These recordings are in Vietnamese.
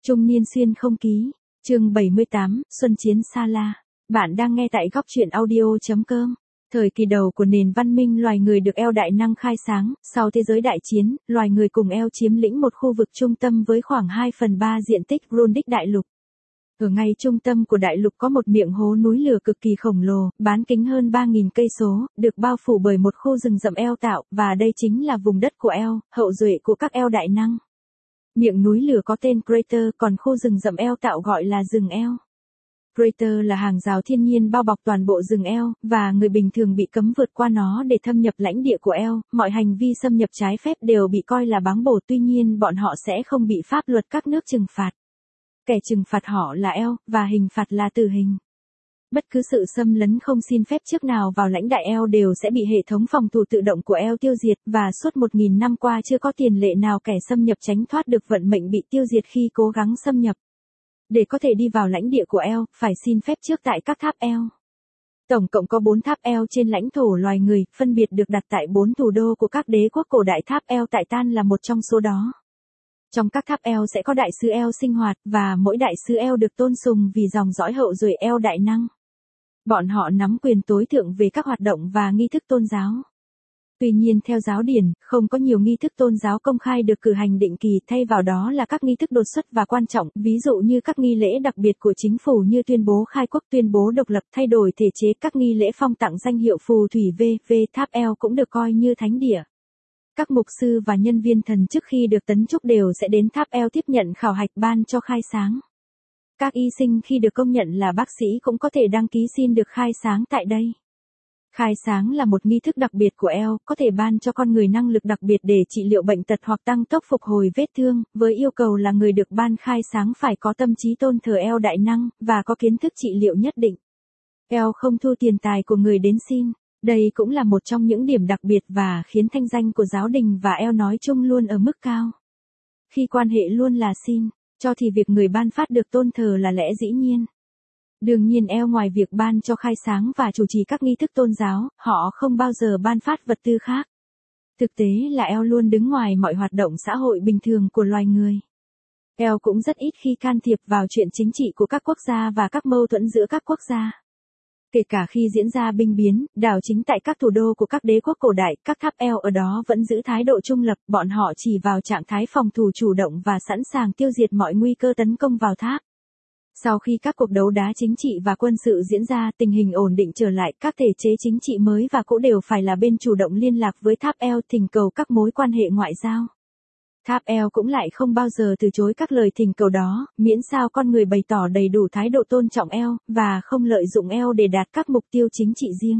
Trung niên xuyên không ký, chương 78, Xuân chiến Sa La. Bạn đang nghe tại góc truyện audio.com. Thời kỳ đầu của nền văn minh loài người được eo đại năng khai sáng, sau thế giới đại chiến, loài người cùng eo chiếm lĩnh một khu vực trung tâm với khoảng 2/3 diện tích Rundic đại lục. Ở ngay trung tâm của đại lục có một miệng hố núi lửa cực kỳ khổng lồ, bán kính hơn 3.000 cây số, được bao phủ bởi một khu rừng rậm eo tạo, và đây chính là vùng đất của eo, hậu duệ của các eo đại năng. Miệng núi lửa có tên Crater, còn khu rừng rậm eo tạo gọi là rừng eo. Crater là hàng rào thiên nhiên bao bọc toàn bộ rừng eo, và người bình thường bị cấm vượt qua nó để thâm nhập lãnh địa của eo. Mọi hành vi xâm nhập trái phép đều bị coi là báng bổ, tuy nhiên bọn họ sẽ không bị pháp luật các nước trừng phạt. Kẻ trừng phạt họ là eo, và hình phạt là tử hình. Bất cứ sự xâm lấn không xin phép trước nào vào lãnh đại eo đều sẽ bị hệ thống phòng thủ tự động của eo tiêu diệt, và suốt 1.000 năm qua chưa có tiền lệ nào kẻ xâm nhập tránh thoát được vận mệnh bị tiêu diệt khi cố gắng xâm nhập. Để có thể đi vào lãnh địa của eo, phải xin phép trước tại các tháp eo. Tổng cộng có 4 tháp eo trên lãnh thổ loài người, phân biệt được đặt tại 4 thủ đô của các đế quốc cổ đại. Tháp eo tại Tan là một trong số đó. Trong các tháp eo sẽ có đại sư eo sinh hoạt, và mỗi đại sư eo được tôn sùng vì dòng dõi hậu duệ eo đại năng. Bọn họ nắm quyền tối thượng về các hoạt động và nghi thức tôn giáo. Tuy nhiên theo giáo điển, không có nhiều nghi thức tôn giáo công khai được cử hành định kỳ, thay vào đó là các nghi thức đột xuất và quan trọng, ví dụ như các nghi lễ đặc biệt của chính phủ như tuyên bố khai quốc, tuyên bố độc lập, thay đổi thể chế, các nghi lễ phong tặng danh hiệu phù thủy v.v. Tháp eo cũng được coi như thánh địa. Các mục sư và nhân viên thần trước khi được tấn chức đều sẽ đến tháp eo tiếp nhận khảo hạch ban cho khai sáng. Các y sinh khi được công nhận là bác sĩ cũng có thể đăng ký xin được khai sáng tại đây. Khai sáng là một nghi thức đặc biệt của eo, có thể ban cho con người năng lực đặc biệt để trị liệu bệnh tật hoặc tăng tốc phục hồi vết thương, với yêu cầu là người được ban khai sáng phải có tâm trí tôn thờ eo đại năng, và có kiến thức trị liệu nhất định. Eo không thu tiền tài của người đến xin. Đây cũng là một trong những điểm đặc biệt và khiến thanh danh của giáo đình và eo nói chung luôn ở mức cao. Khi quan hệ luôn là xin, cho thì việc người ban phát được tôn thờ là lẽ dĩ nhiên. Đương nhiên eo ngoài việc ban cho khai sáng và chủ trì các nghi thức tôn giáo, họ không bao giờ ban phát vật tư khác. Thực tế là eo luôn đứng ngoài mọi hoạt động xã hội bình thường của loài người. Eo cũng rất ít khi can thiệp vào chuyện chính trị của các quốc gia và các mâu thuẫn giữa các quốc gia. Kể cả khi diễn ra binh biến, đảo chính tại các thủ đô của các đế quốc cổ đại, các tháp eo ở đó vẫn giữ thái độ trung lập, bọn họ chỉ vào trạng thái phòng thủ chủ động và sẵn sàng tiêu diệt mọi nguy cơ tấn công vào tháp. Sau khi các cuộc đấu đá chính trị và quân sự diễn ra, tình hình ổn định trở lại, các thể chế chính trị mới và cũ đều phải là bên chủ động liên lạc với tháp eo, thỉnh cầu các mối quan hệ ngoại giao. Tháp eo cũng lại không bao giờ từ chối các lời thỉnh cầu đó, miễn sao con người bày tỏ đầy đủ thái độ tôn trọng eo, và không lợi dụng eo để đạt các mục tiêu chính trị riêng.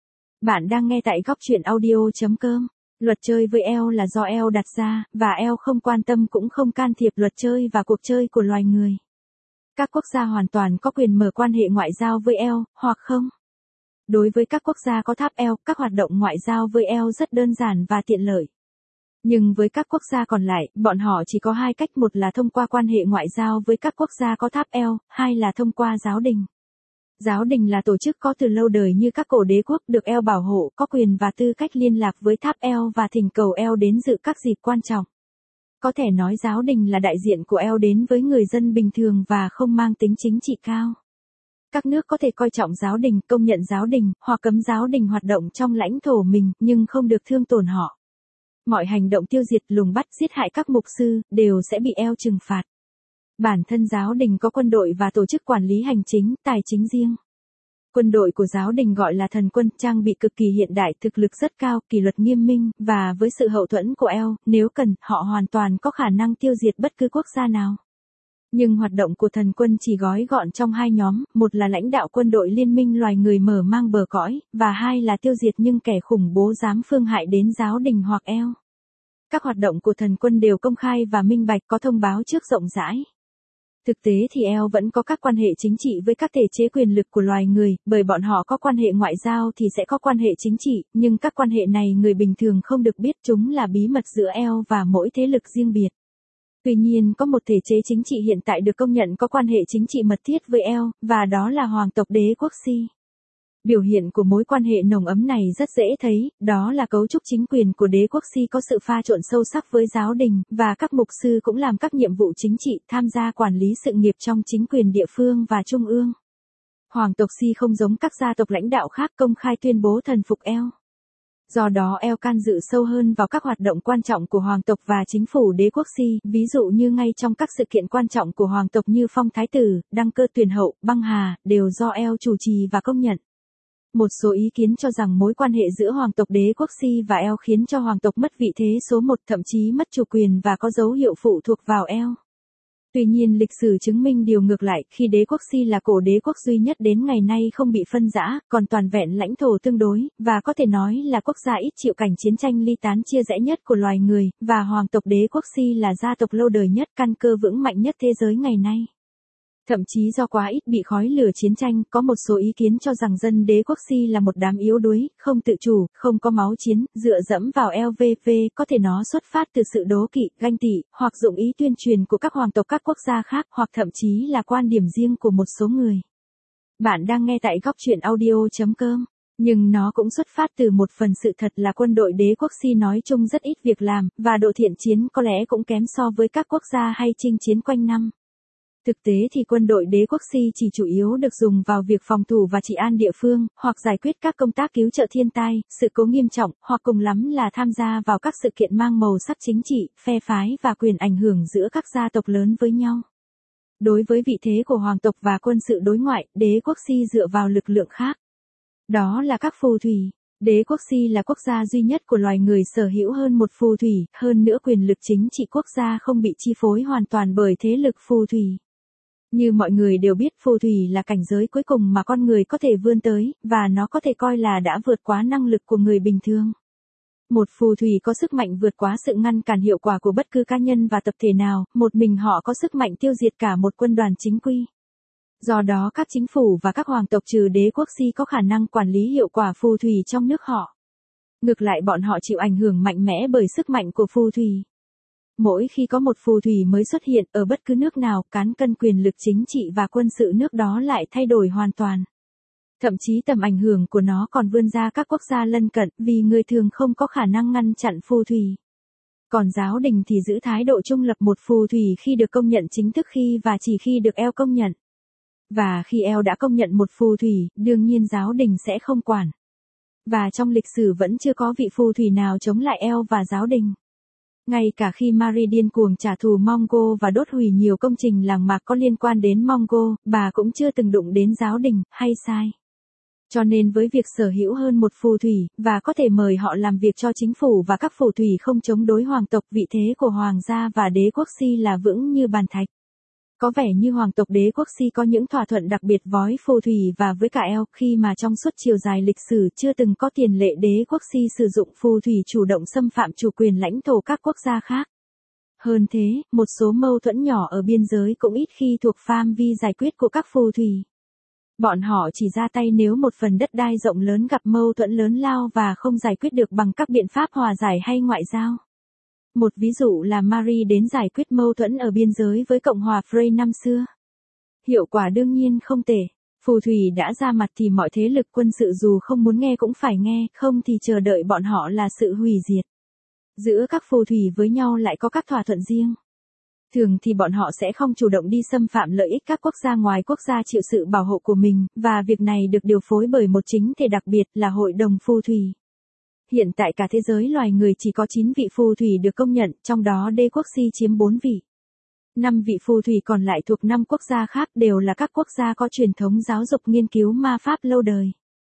Bạn đang nghe tại góc truyện audio.com. Luật chơi với eo là do eo đặt ra, và eo không quan tâm cũng không can thiệp luật chơi và cuộc chơi của loài người. Các quốc gia hoàn toàn có quyền mở quan hệ ngoại giao với eo, hoặc không. Đối với các quốc gia có tháp eo, các hoạt động ngoại giao với eo rất đơn giản và tiện lợi. Nhưng với các quốc gia còn lại, bọn họ chỉ có hai cách, một là thông qua quan hệ ngoại giao với các quốc gia có tháp eo, hai là thông qua giáo đình. Giáo đình là tổ chức có từ lâu đời như các cổ đế quốc, được eo bảo hộ, có quyền và tư cách liên lạc với tháp eo và thỉnh cầu eo đến dự các dịp quan trọng. Có thể nói giáo đình là đại diện của eo đến với người dân bình thường và không mang tính chính trị cao. Các nước có thể coi trọng giáo đình, công nhận giáo đình, hoặc cấm giáo đình hoạt động trong lãnh thổ mình, nhưng không được thương tổn họ. Mọi hành động tiêu diệt, lùng bắt, giết hại các mục sư, đều sẽ bị eo trừng phạt. Bản thân giáo đình có quân đội và tổ chức quản lý hành chính, tài chính riêng. Quân đội của giáo đình gọi là thần quân, trang bị cực kỳ hiện đại, thực lực rất cao, kỷ luật nghiêm minh, và với sự hậu thuẫn của eo, nếu cần, họ hoàn toàn có khả năng tiêu diệt bất cứ quốc gia nào. Nhưng hoạt động của thần quân chỉ gói gọn trong hai nhóm, một là lãnh đạo quân đội liên minh loài người mở mang bờ cõi, và hai là tiêu diệt những kẻ khủng bố dám phương hại đến giáo đình hoặc eo. Các hoạt động của thần quân đều công khai và minh bạch, có thông báo trước rộng rãi. Thực tế thì eo vẫn có các quan hệ chính trị với các thể chế quyền lực của loài người, bởi bọn họ có quan hệ ngoại giao thì sẽ có quan hệ chính trị, nhưng các quan hệ này người bình thường không được biết, chúng là bí mật giữa eo và mỗi thế lực riêng biệt. Tuy nhiên có một thể chế chính trị hiện tại được công nhận có quan hệ chính trị mật thiết với eo, và đó là hoàng tộc đế quốc Si. Biểu hiện của mối quan hệ nồng ấm này rất dễ thấy, đó là cấu trúc chính quyền của đế quốc Si có sự pha trộn sâu sắc với giáo đình, và các mục sư cũng làm các nhiệm vụ chính trị, tham gia quản lý sự nghiệp trong chính quyền địa phương và trung ương. Hoàng tộc Si không giống các gia tộc lãnh đạo khác công khai tuyên bố thần phục El. Do đó El can dự sâu hơn vào các hoạt động quan trọng của hoàng tộc và chính phủ đế quốc Si, ví dụ như ngay trong các sự kiện quan trọng của hoàng tộc như phong thái tử, đăng cơ tuyển hậu, băng hà, đều do El chủ trì và công nhận. Một số ý kiến cho rằng mối quan hệ giữa hoàng tộc đế quốc Si và El khiến cho hoàng tộc mất vị thế số một, thậm chí mất chủ quyền và có dấu hiệu phụ thuộc vào El. Tuy nhiên lịch sử chứng minh điều ngược lại, khi đế quốc Si là cổ đế quốc duy nhất đến ngày nay không bị phân rã, còn toàn vẹn lãnh thổ tương đối, và có thể nói là quốc gia ít chịu cảnh chiến tranh ly tán chia rẽ nhất của loài người, và hoàng tộc đế quốc Si là gia tộc lâu đời nhất, căn cơ vững mạnh nhất thế giới ngày nay. Thậm chí do quá ít bị khói lửa chiến tranh, có một số ý kiến cho rằng dân đế quốc Si là một đám yếu đuối, không tự chủ, không có máu chiến, dựa dẫm vào LVV, có thể nó xuất phát từ sự đố kỵ, ganh tị, hoặc dụng ý tuyên truyền của các hoàng tộc các quốc gia khác, hoặc thậm chí là quan điểm riêng của một số người. Bạn đang nghe tại góc truyện audio.com. Nhưng nó cũng xuất phát từ một phần sự thật là quân đội đế quốc Si nói chung rất ít việc làm, và độ thiện chiến có lẽ cũng kém so với các quốc gia hay chinh chiến quanh năm. Thực tế thì quân đội đế quốc Si chỉ chủ yếu được dùng vào việc phòng thủ và trị an địa phương, hoặc giải quyết các công tác cứu trợ thiên tai, sự cố nghiêm trọng, hoặc cùng lắm là tham gia vào các sự kiện mang màu sắc chính trị, phe phái và quyền ảnh hưởng giữa các gia tộc lớn với nhau. Đối với vị thế của hoàng tộc và quân sự đối ngoại, đế quốc Si dựa vào lực lượng khác. Đó là các phù thủy. Đế quốc Si là quốc gia duy nhất của loài người sở hữu hơn một phù thủy, hơn nữa quyền lực chính trị quốc gia không bị chi phối hoàn toàn bởi thế lực phù thủy. Như mọi người đều biết, phù thủy là cảnh giới cuối cùng mà con người có thể vươn tới, và nó có thể coi là đã vượt quá năng lực của người bình thường. Một phù thủy có sức mạnh vượt quá sự ngăn cản hiệu quả của bất cứ cá nhân và tập thể nào, một mình họ có sức mạnh tiêu diệt cả một quân đoàn chính quy. Do đó các chính phủ và các hoàng tộc trừ đế quốc Si có khả năng quản lý hiệu quả phù thủy trong nước họ. Ngược lại bọn họ chịu ảnh hưởng mạnh mẽ bởi sức mạnh của phù thủy. Mỗi khi có một phù thủy mới xuất hiện ở bất cứ nước nào, cán cân quyền lực chính trị và quân sự nước đó lại thay đổi hoàn toàn. Thậm chí tầm ảnh hưởng của nó còn vươn ra các quốc gia lân cận, vì người thường không có khả năng ngăn chặn phù thủy. Còn giáo đình thì giữ thái độ trung lập, một phù thủy khi được công nhận chính thức khi và chỉ khi được El công nhận. Và khi El đã công nhận một phù thủy, đương nhiên giáo đình sẽ không quản. Và trong lịch sử vẫn chưa có vị phù thủy nào chống lại El và giáo đình. Ngay cả khi Marie điên cuồng trả thù Mongo và đốt hủy nhiều công trình làng mạc có liên quan đến Mongo, bà cũng chưa từng đụng đến giáo đình, hay sai. Cho nên với việc sở hữu hơn một phù thủy, và có thể mời họ làm việc cho chính phủ và các phù thủy không chống đối hoàng tộc, vị thế của hoàng gia và đế quốc Si là vững như bàn thạch. Có vẻ như hoàng tộc đế quốc Si có những thỏa thuận đặc biệt với phù thủy và với cả El, khi mà trong suốt chiều dài lịch sử chưa từng có tiền lệ đế quốc Si sử dụng phù thủy chủ động xâm phạm chủ quyền lãnh thổ các quốc gia khác. Hơn thế, một số mâu thuẫn nhỏ ở biên giới cũng ít khi thuộc phạm vi giải quyết của các phù thủy. Bọn họ chỉ ra tay nếu một phần đất đai rộng lớn gặp mâu thuẫn lớn lao và không giải quyết được bằng các biện pháp hòa giải hay ngoại giao. Một ví dụ là Marie đến giải quyết mâu thuẫn ở biên giới với Cộng hòa Frey năm xưa. Hiệu quả đương nhiên không tệ. Phù thủy đã ra mặt thì mọi thế lực quân sự dù không muốn nghe cũng phải nghe, không thì chờ đợi bọn họ là sự hủy diệt. Giữa các phù thủy với nhau lại có các thỏa thuận riêng. Thường thì bọn họ sẽ không chủ động đi xâm phạm lợi ích các quốc gia ngoài quốc gia chịu sự bảo hộ của mình, và việc này được điều phối bởi một chính thể đặc biệt là Hội đồng Phù thủy. Hiện tại cả thế giới loài người chỉ có 9 vị phù thủy được công nhận, trong đó đế quốc Si chiếm 4 vị. 5 vị phù thủy còn lại thuộc 5 quốc gia khác, đều là các quốc gia có truyền thống giáo dục nghiên cứu ma pháp lâu đời.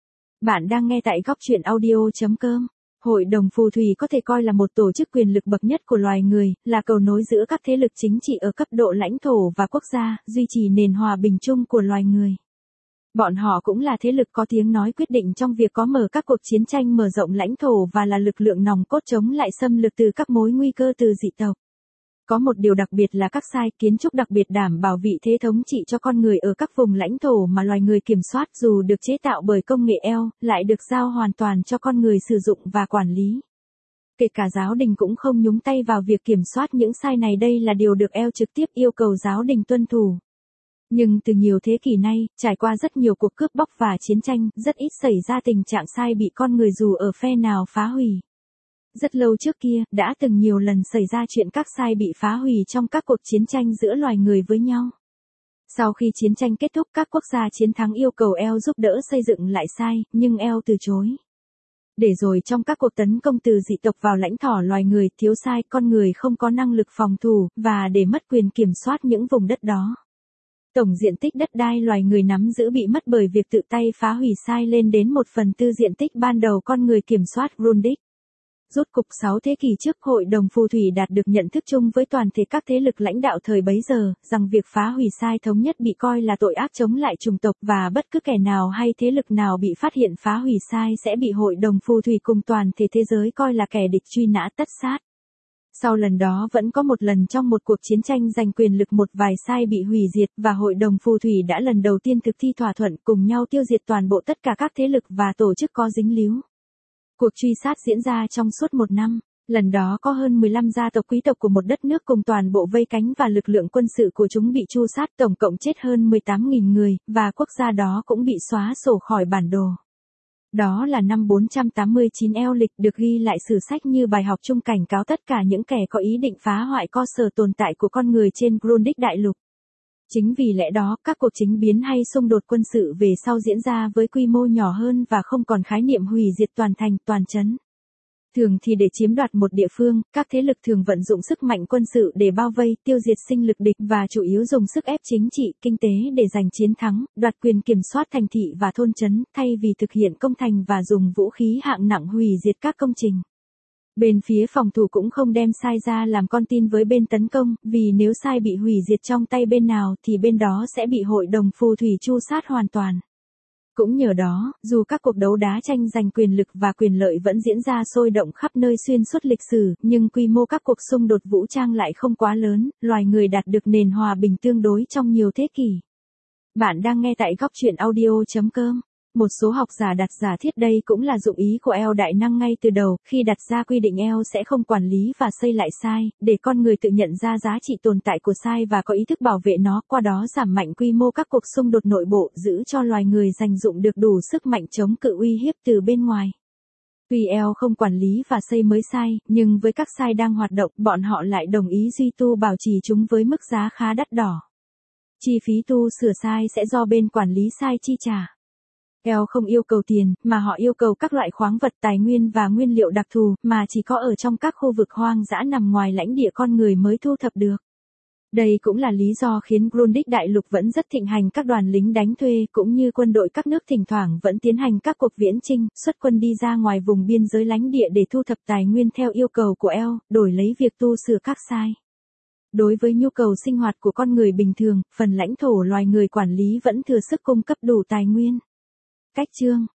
Bạn đang nghe tại góc truyện audio.com. Hội đồng phù thủy có thể coi là một tổ chức quyền lực bậc nhất của loài người, là cầu nối giữa các thế lực chính trị ở cấp độ lãnh thổ và quốc gia, duy trì nền hòa bình chung của loài người. Bọn họ cũng là thế lực có tiếng nói quyết định trong việc có mở các cuộc chiến tranh mở rộng lãnh thổ và là lực lượng nòng cốt chống lại xâm lược từ các mối nguy cơ từ dị tộc. Có một điều đặc biệt là các sai kiến trúc đặc biệt đảm bảo vị thế thống trị cho con người ở các vùng lãnh thổ mà loài người kiểm soát, dù được chế tạo bởi công nghệ El, lại được giao hoàn toàn cho con người sử dụng và quản lý. Kể cả giáo đình cũng không nhúng tay vào việc kiểm soát những sai này, đây là điều được El trực tiếp yêu cầu giáo đình tuân thủ. Nhưng từ nhiều thế kỷ nay, trải qua rất nhiều cuộc cướp bóc và chiến tranh, rất ít xảy ra tình trạng sai bị con người dù ở phe nào phá hủy. Rất lâu trước kia, đã từng nhiều lần xảy ra chuyện các sai bị phá hủy trong các cuộc chiến tranh giữa loài người với nhau. Sau khi chiến tranh kết thúc, các quốc gia chiến thắng yêu cầu El giúp đỡ xây dựng lại sai, nhưng El từ chối. Để rồi trong các cuộc tấn công từ dị tộc vào lãnh thổ loài người, thiếu sai, con người không có năng lực phòng thủ, và để mất quyền kiểm soát những vùng đất đó. Tổng diện tích đất đai loài người nắm giữ bị mất bởi việc tự tay phá hủy sai lên đến 1/4 diện tích ban đầu con người kiểm soát Grundig. Rốt cục 6 thế kỷ trước, Hội đồng Phù thủy đạt được nhận thức chung với toàn thể các thế lực lãnh đạo thời bấy giờ, rằng việc phá hủy sai thống nhất bị coi là tội ác chống lại chủng tộc và bất cứ kẻ nào hay thế lực nào bị phát hiện phá hủy sai sẽ bị Hội đồng Phù thủy cùng toàn thể thế giới coi là kẻ địch truy nã tất sát. Sau lần đó vẫn có một lần trong một cuộc chiến tranh giành quyền lực một vài sai bị hủy diệt và Hội đồng Phù thủy đã lần đầu tiên thực thi thỏa thuận cùng nhau tiêu diệt toàn bộ tất cả các thế lực và tổ chức có dính líu. Cuộc truy sát diễn ra trong suốt 1 năm. Lần đó có hơn 15 gia tộc quý tộc của một đất nước cùng toàn bộ vây cánh và lực lượng quân sự của chúng bị tru sát, tổng cộng chết hơn 18.000 người, và quốc gia đó cũng bị xóa sổ khỏi bản đồ. Đó là năm 489 eo lịch, được ghi lại sử sách như bài học chung cảnh cáo tất cả những kẻ có ý định phá hoại cơ sở tồn tại của con người trên Grundig đại lục. Chính vì lẽ đó, các cuộc chính biến hay xung đột quân sự về sau diễn ra với quy mô nhỏ hơn và không còn khái niệm hủy diệt toàn thành, toàn trấn. Thường thì để chiếm đoạt một địa phương, các thế lực thường vận dụng sức mạnh quân sự để bao vây, tiêu diệt sinh lực địch và chủ yếu dùng sức ép chính trị, kinh tế để giành chiến thắng, đoạt quyền kiểm soát thành thị và thôn trấn, thay vì thực hiện công thành và dùng vũ khí hạng nặng hủy diệt các công trình. Bên phía phòng thủ cũng không đem sai ra làm con tin với bên tấn công, vì nếu sai bị hủy diệt trong tay bên nào thì bên đó sẽ bị Hội đồng Phù thủy tru sát hoàn toàn. Cũng nhờ đó, dù các cuộc đấu đá tranh giành quyền lực và quyền lợi vẫn diễn ra sôi động khắp nơi xuyên suốt lịch sử, nhưng quy mô các cuộc xung đột vũ trang lại không quá lớn, loài người đạt được nền hòa bình tương đối trong nhiều thế kỷ. Bạn đang nghe tại góc truyện audio.com. Một số học giả đặt giả thiết đây cũng là dụng ý của El Đại Năng ngay từ đầu, khi đặt ra quy định El sẽ không quản lý và xây lại sai, để con người tự nhận ra giá trị tồn tại của sai và có ý thức bảo vệ nó, qua đó giảm mạnh quy mô các cuộc xung đột nội bộ, giữ cho loài người dành dụng được đủ sức mạnh chống cự uy hiếp từ bên ngoài. Tuy El không quản lý và xây mới sai, nhưng với các sai đang hoạt động, bọn họ lại đồng ý duy tu bảo trì chúng với mức giá khá đắt đỏ. Chi phí tu sửa sai sẽ do bên quản lý sai chi trả. El không yêu cầu tiền, mà họ yêu cầu các loại khoáng vật, tài nguyên và nguyên liệu đặc thù, mà chỉ có ở trong các khu vực hoang dã nằm ngoài lãnh địa con người mới thu thập được. Đây cũng là lý do khiến Grundig đại lục vẫn rất thịnh hành các đoàn lính đánh thuê, cũng như quân đội các nước thỉnh thoảng vẫn tiến hành các cuộc viễn chinh, xuất quân đi ra ngoài vùng biên giới lãnh địa để thu thập tài nguyên theo yêu cầu của El, đổi lấy việc tu sửa các sai. Đối với nhu cầu sinh hoạt của con người bình thường, phần lãnh thổ loài người quản lý vẫn thừa sức cung cấp đủ tài nguyên. Cách chương